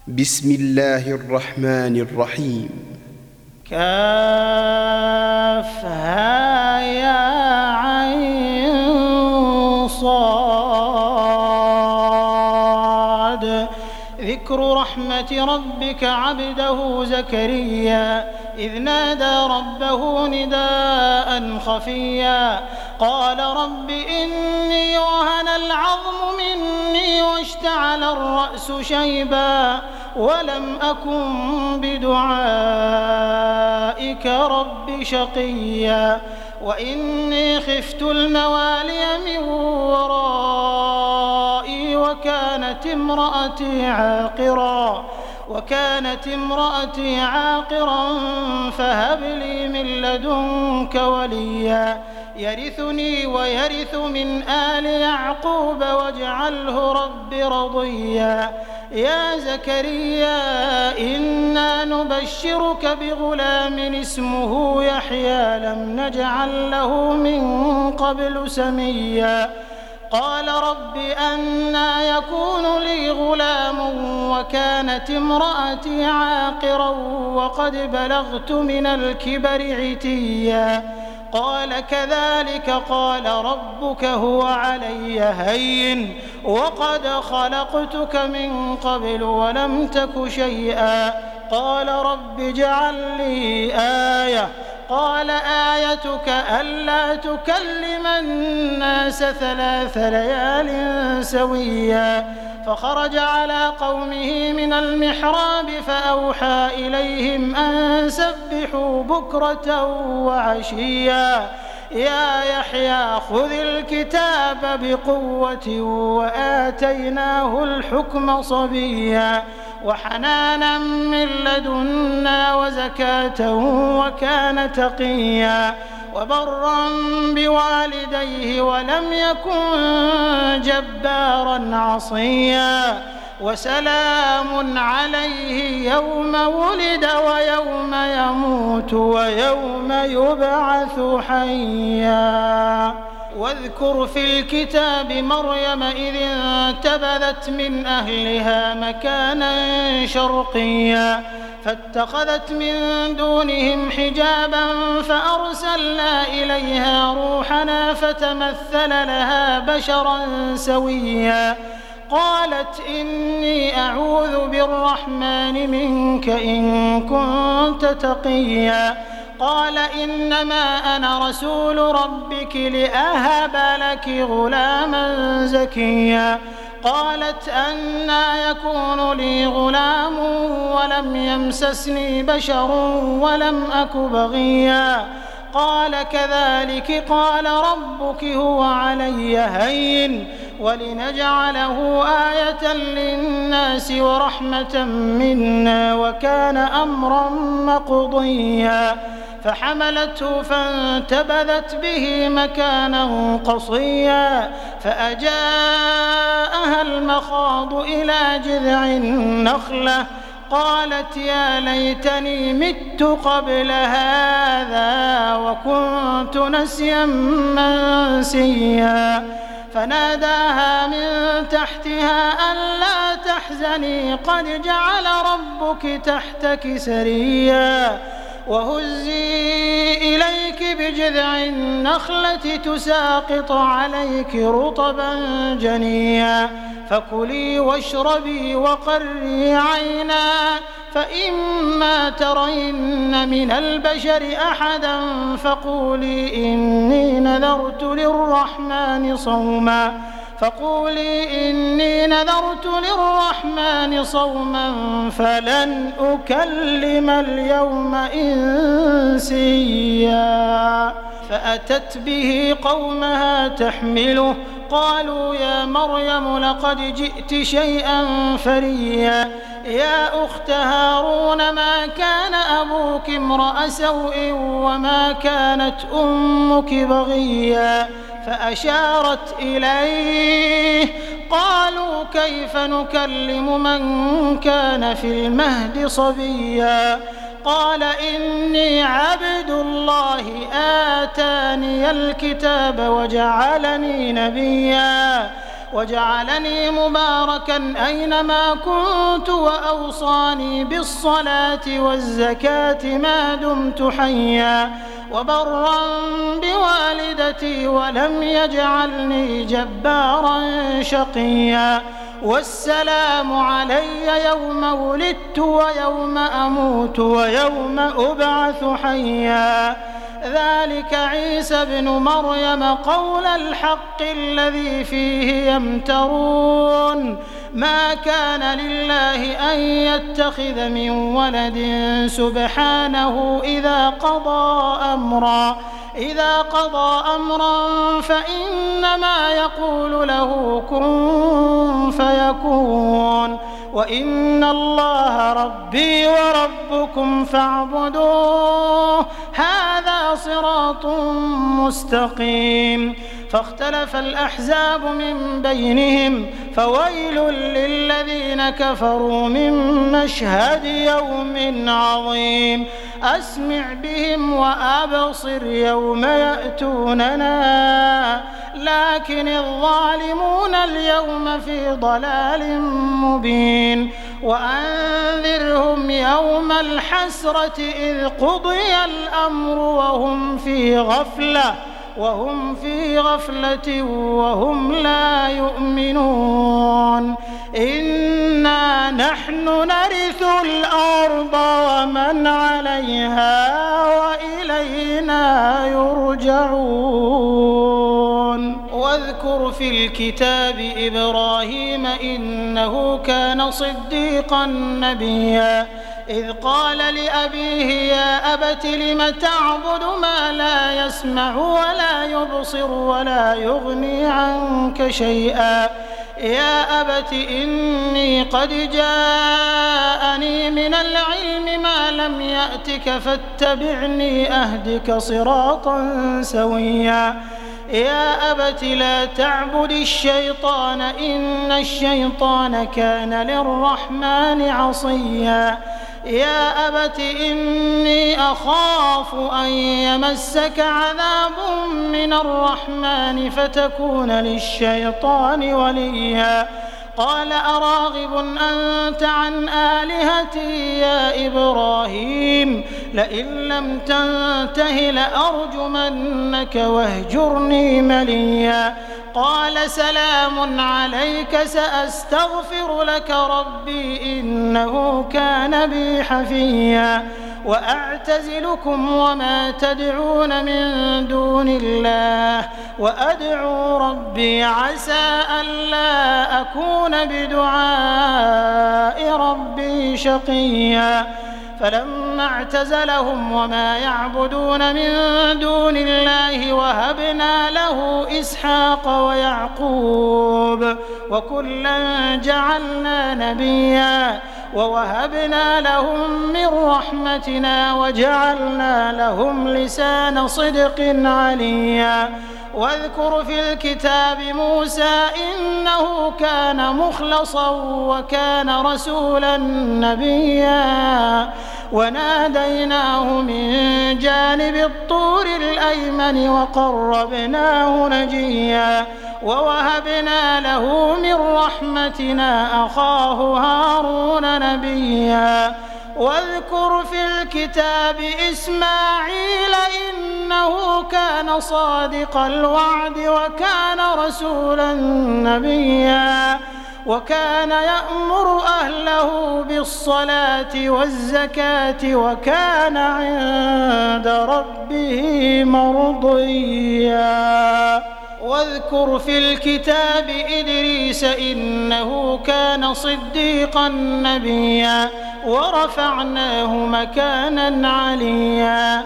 بسم الله الرحمن الرحيم. كافها يا عين صاد. ذكر رحمة ربك عبده زكريا إذ نادى ربه نداء خفيا قال رب إني وهن العظم مني واشتعل الرأس شيبا ولم أكن بدعائك رب شقيا وإني خفت الموالي من ورائي وكانت امرأتي عاقرا فهب لي من لدنك وليا يرثني ويرث من آل يعقوب واجعله رب رضيا يا زكريا إنا نبشرك بغلام اسمه يحيى لم نجعل له من قبل سميا قال رب أنى يكون لي غلام وكانت امرأتي عاقرا وقد بلغت من الكبر عتيا قال كذلك قال ربك هو علي هين وقد خلقتك من قبل ولم تك شيئا قال رب اجعل لي آية قال آيتك ألا تكلم الناس 3 ليال سويا فخرج على قومه من المحراب فأوحى إليهم أن سبحوا بكرة وعشيا يا يحيى خذ الكتاب بقوة وآتيناه الحكم صبيا وحنانا من لدنا وزكاة وكان تقيا وبرا بوالديه ولم يكن جبارا عصيا وسلام عليه يوم ولد ويوم يموت ويوم يبعث حيا واذكر في الكتاب مريم إذ انتبذت من أهلها مكانا شرقيا فاتخذت من دونهم حجابا فأرسلنا إليها روحنا فتمثل لها بشرا سويا قالت إني أعوذ بالرحمن منك إن كنت تقيا قال إنما أنا رسول ربك لأهب لك غلاما زكيا قالت أنى يكون لي غلام ولم يمسسني بشر ولم أك بغيا قال كذلك قال ربك هو علي هين ولنجعله آية للناس ورحمة منا وكان أمرا مقضيا فحملته فانتبذت به مكانا قصيا فأجاءها المخاض إلى جذع النخلة قالت يا ليتني مت قبل هذا وكنت نسيا منسيا فناداها من تحتها ألا تحزني قد جعل ربك تحتك سريا وهزي إليك بجذع النخلة تساقط عليك رطبا جنيا فكلي واشربي وقري عينا فإما ترين من البشر أحدا فقولي إني نذرت للرحمن صوما فلن أكلم اليوم إنسيا فأتت به قومها تحمله قالوا يا مريم لقد جئت شيئا فريا يا أخت هارون ما كان أبوك امرأ سوء وما كانت أمك بغيا فأشارت إليه قالوا كيف نكلم من كان في المهد صبيا قال إني عبد الله آتاني الكتاب وجعلني نبيا وجعلني مباركا أينما كنت وأوصاني بالصلاة والزكاة ما دمت حيا وبرا بوالدتي ولم يجعلني جبارا شقيا والسلام علي يوم ولدت ويوم أموت ويوم أبعث حيا ذلك عيسى ابن مريم قول الحق الذي فيه يمترون ما كان لله أن يتخذ من ولد سبحانه إذا قضى أمرا فإنما يقول له كن فيكون وإن الله ربي وربكم فاعبدوه هذا صراط مستقيم فاختلف الأحزاب من بينهم فويل للذين كفروا من مشهد يوم عظيم أسمع بهم وأبصر يوم يأتوننا لكن الظالمون اليوم في ضلال مبين وأنذرهم يوم الحسرة إذ قضي الأمر وهم في غفلة وهم لا يؤمنون إنا نحن نرث الأرض ومن عليها وإلينا يرجعون واذكر في الكتاب إبراهيم إنه كان صديقا نبيا إذ قال لأبيه يا أبت لم تعبد ما لا يسمع ولا يبصر ولا يغني عنك شيئا يا أبت إني قد جاءني من العلم ما لم يأتك فاتبعني أهدك صراطا سويا يا أبت لا تعبد الشيطان إن الشيطان كان للرحمن عصيا يا أبت إني أخاف أن يمسك عذاب من الرحمن فتكون للشيطان وليا قال أراغب أنت عن آلهتي يا إبراهيم لئن لم تنته لأرجمنك واهجرني مليا قال سلام عليك سأستغفر لك ربي إنه كان بي حفيا وأعتزلكم وما تدعون من دون الله وأدعو ربي عسى ألا أكون بدعاء ربي شقيا فلما اعتزلهم وما يعبدون من دون الله وهبنا له إسحاق ويعقوب وكلا جعلنا نبيا ووهبنا لهم من رحمتنا وجعلنا لهم لسان صدق عليا واذكر في الكتاب موسى إنه كان مخلصا وكان رسولا نبيا وناديناه من جانب الطور الأيمن وقربناه نجيا ووهبنا له من رحمتنا أخاه هارون نبيا واذكر في الكتاب إسماعيل إنه كان صادق الوعد وكان رسولا نبيا وكان يأمر أهله بالصلاة والزكاة وكان عند ربه مرضيا واذكر في الكتاب إدريس إنه كان صديقا نبيا ورفعناه مكانا عليا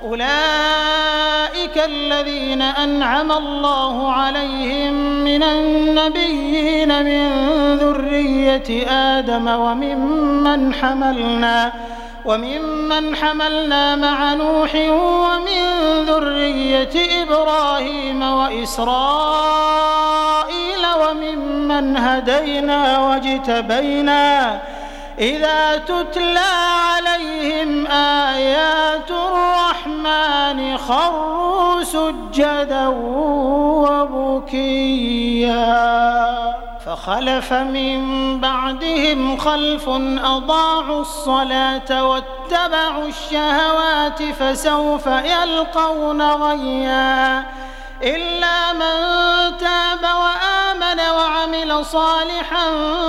أولئك الذين أنعم الله عليهم من النبيين من ذرية آدم وممن حملنا مع نوح ومن ذرية إبراهيم وإسرائيل وممن هدينا واجتبينا إذا تتلى عليهم آيات الرحمن خروا وخروا سجدا وبكيا فخلف من بعدهم خلف أضاعوا الصلاة واتبعوا الشهوات فسوف يلقون غيا إلا من تاب وآمن وعمل صالحا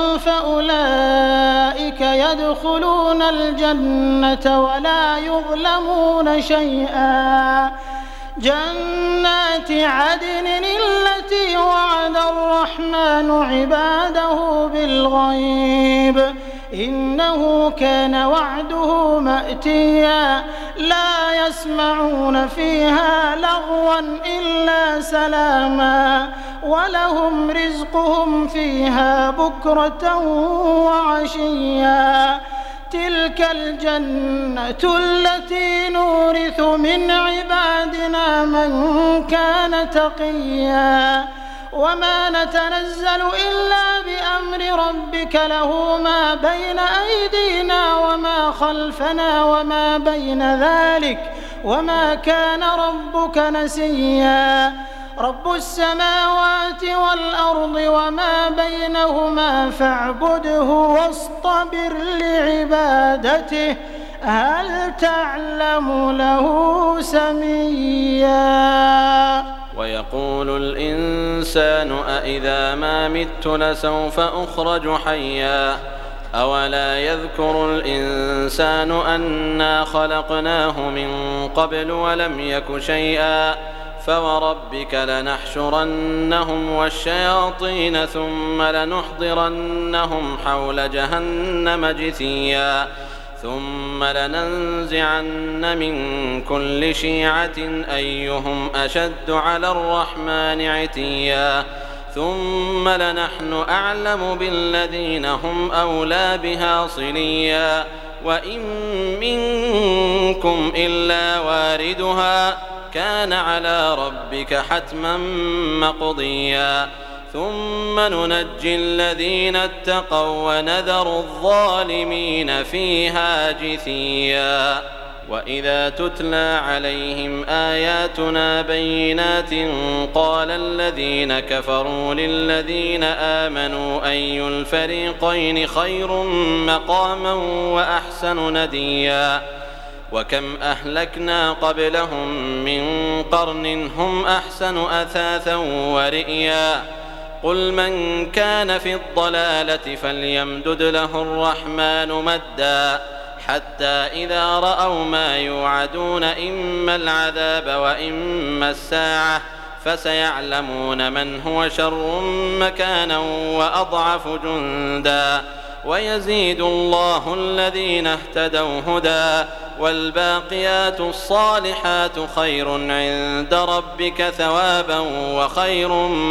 فأولئك يدخلون الجنة ولا يظلمون شيئا جنات عدن التي وعد الرحمن عباده بالغيب إنه كان وعده مأتيا لا يسمعون فيها لغوا إلا سلاما ولهم رزقهم فيها بكرة وعشيا تلك الجنة التي نورث من عبادنا من كان تقيا وما نتنزل إلا بأمر ربك له ما بين أيدينا وما خلفنا وما بين ذلك وما كان ربك نسيا رب السماوات والأرض وما بينهما فاعبده واصطبر لعبادته هل تعلم له سميا ويقول الإنسان أإذا ما مت لسوف أخرج حيا أولا يذكر الإنسان أنا خلقناه من قبل ولم يك شيئا فوربك لنحشرنهم والشياطين ثم لنحضرنهم حول جهنم جثيا ثم لننزعن من كل شيعة أيهم أشد على الرحمن عتيا ثم لنحن أعلم بالذين هم أولى بها صليا وإن منكم إلا واردها كان على ربك حتما مقضيا ثم ننجي الذين اتقوا ونذر الظالمين فيها جثيا وإذا تتلى عليهم آياتنا بينات قال الذين كفروا للذين آمنوا أي الفريقين خير مقاما وأحسن نديا وكم أهلكنا قبلهم من قرن هم أحسن أثاثا ورئيا قل من كان في الضلالة فليمدد له الرحمن مدا حتى إذا رأوا ما يوعدون إما العذاب وإما الساعة فسيعلمون من هو شر مكانا وأضعف جندا ويزيد الله الذين اهتدوا هدى والباقيات الصالحات خير عند ربك ثوابا وخير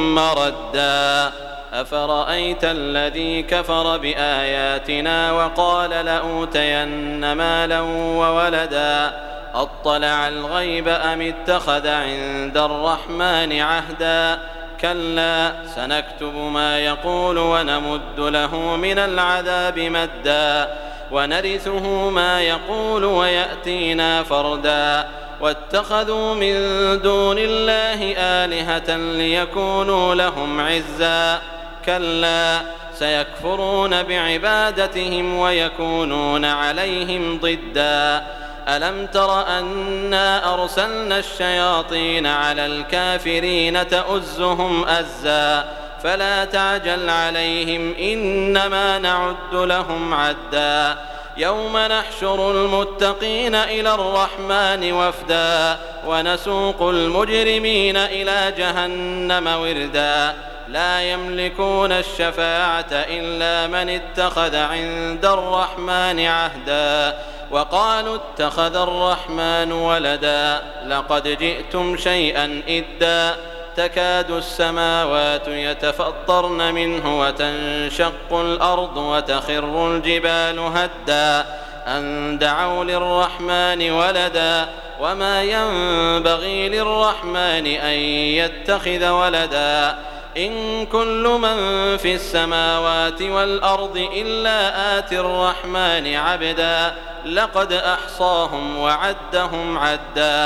مردا أفرأيت الذي كفر بآياتنا وقال لأوتين مالا وولدا أطلع الغيب أم اتخذ عند الرحمن عهدا كلا سنكتب ما يقول ونمد له من العذاب مدا ونرثه ما يقول ويأتينا فردا واتخذوا من دون الله آلهة ليكونوا لهم عزا كلا سيكفرون بعبادتهم ويكونون عليهم ضدا ألم تر أنا أرسلنا الشياطين على الكافرين تؤزهم أزا فلا تعجل عليهم إنما نعد لهم عدا يوم نحشر المتقين إلى الرحمن وفدا ونسوق المجرمين إلى جهنم وردا لا يملكون الشفاعة إلا من اتخذ عند الرحمن عهدا وقالوا اتخذ الرحمن ولدا لقد جئتم شيئا إدا تكاد السماوات يتفطرن منه وتنشق الأرض وتخر الجبال هدا أن دعوا للرحمن ولدا وما ينبغي للرحمن أن يتخذ ولدا إن كل من في السماوات والأرض إلا آتي الرحمن عبدا لقد أحصاهم وعدهم عدا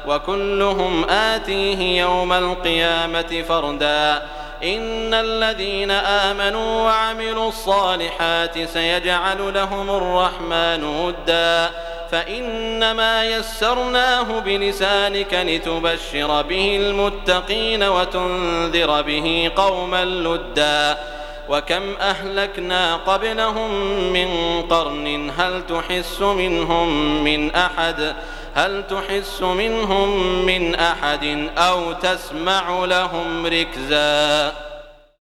وكلهم آتيه يوم القيامة فردا إن الذين آمنوا وعملوا الصالحات سيجعل لهم الرحمن ودا فإنما يسرناه بلسانك لتبشر به المتقين وتنذر به قوما لدا وكم أهلكنا قبلهم من قرن هل تحس منهم من أحد أو تسمع لهم ركزا.